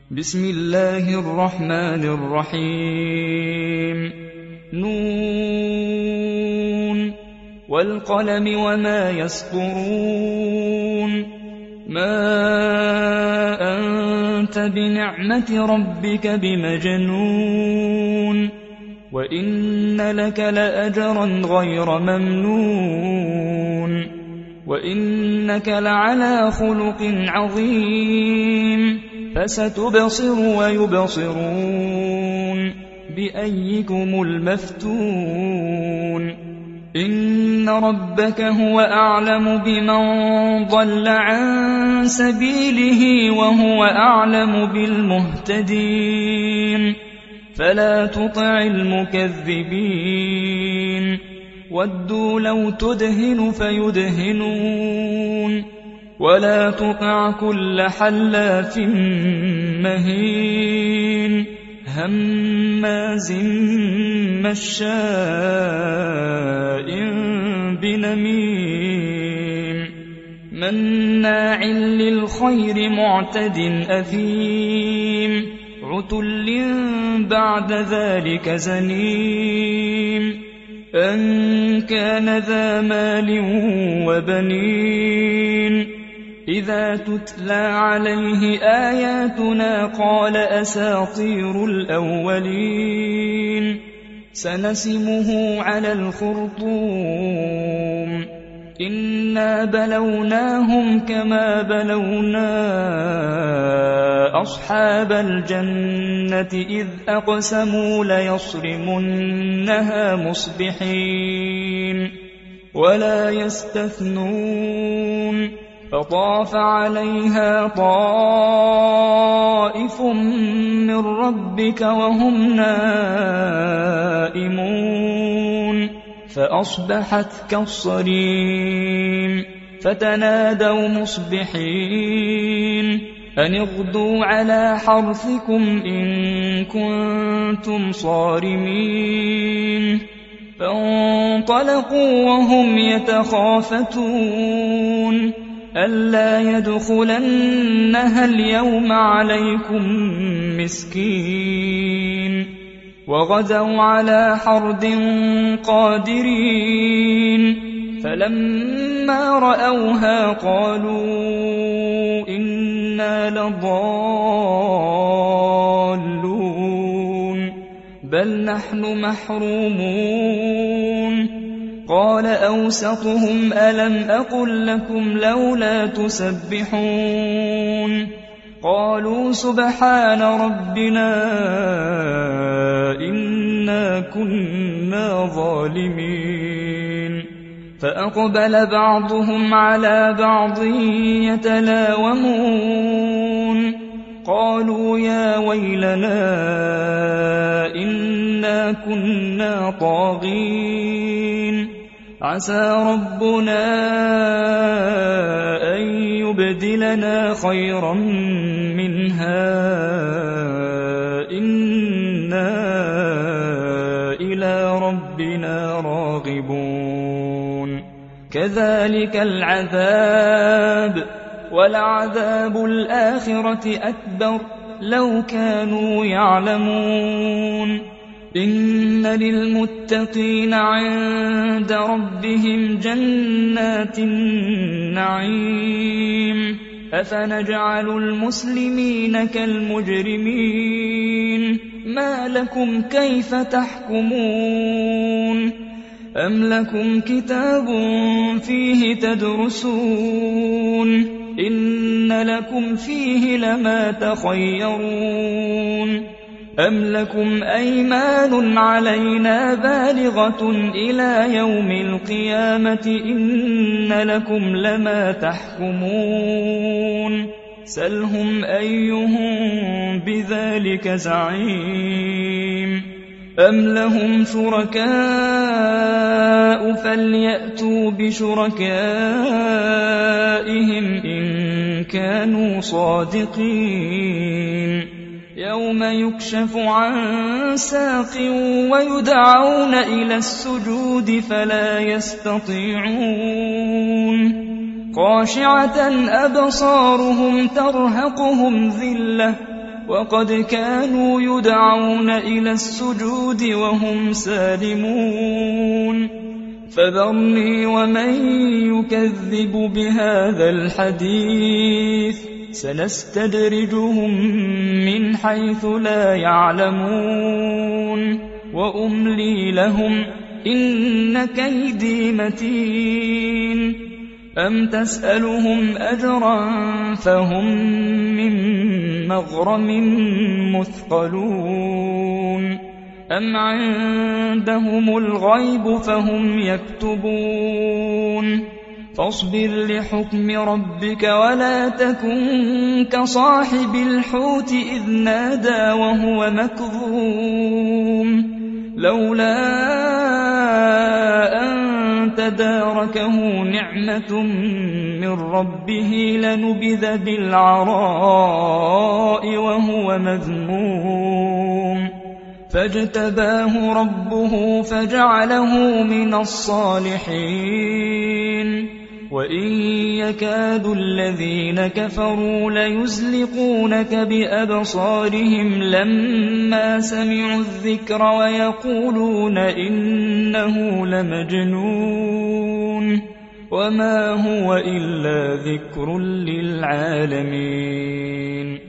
بسم الله الرحمن الرحيم نون والقلم وما يسطرون ما أنت بنعمة ربك بمجنون وإن لك لأجرا غير ممنون وإنك لعلى خلق عظيم فستبصر ويبصرون بأيكم المفتون إن ربك هو أعلم بمن ضل عن سبيله وهو أعلم بالمهتدين فلا تطع المكذبين ودوا لو تدهن فيدهنون ولا تطع كل حلاف مهين هماز مشاء بنميم مناع للخير معتد أثيم عتل بعد ذلك زنيم أن كان ذا مال وبنين إذا تتلى عليه آياتنا قال أساطير الأولين سنسمه على الخرطوم إنا بلوناهم كما بلونا أصحاب الجنة إذ أقسموا ليصرمنها مصبحين ولا يستثنون فطاف عليها طائف من ربك وهم نائمون فأصبحت كالصريم فتنادوا مصبحين أن اغدوا على حرثكم إن كنتم صارمين فانطلقوا وهم يتخافتون ألا يدخلنها اليوم عليكم مسكين وغدوا على حرد قادرين فلما رأوها قالوا إنا لضالون بل نحن محرومون قال أوسطهم ألم أقل لكم لولا تسبحون قالوا سبحان ربنا إنا كنا ظالمين فأقبل بعضهم على بعض يتلاومون قالوا يا ويلنا إنا كنا طاغين عسى ربنا أن يبدلنا خيرا منها إنا إلى ربنا راغبون كذلك العذاب ولعذاب الآخرة أكبر لو كانوا يعلمون إن للمتقين عند ربهم جنات النعيم أفنجعل المسلمين كالمجرمين ما لكم كيف تحكمون أم لكم كتاب فيه تدرسون إن لكم فيه لما تخيرون أم لكم أيمان علينا بالغة إلى يوم القيامة إن لكم لما تحكمون سلهم أيهم بذلك زعيم أم لهم شركاء فليأتوا بشركائهم إن كانوا صادقين يوم يكشف عن ساق ويدعون إلى السجود فلا يستطيعون خاشعة أبصارهم ترهقهم ذلة وقد كانوا يدعون إلى السجود وهم سالمون فذرني ومن يكذب بهذا الحديث سنستدرجهم من حيث لا يعلمون وأملي لهم إن كيدي متين أم تسألهم أجرا فهم من مغرم مثقلون أم عندهم الغيب فهم يكتبون فاصبر لحكم ربك ولا تكن كصاحب الحوت إذ نادى وهو مكظوم لولا أن تداركه نعمة من ربه لنبذ بالعراء وهو مذموم فاجتباه ربه فجعله من الصالحين وإن يكاد الذين كفروا ليزلقونك بأبصارهم لما سمعوا الذكر ويقولون إنه لمجنون وما هو إلا ذكر للعالمين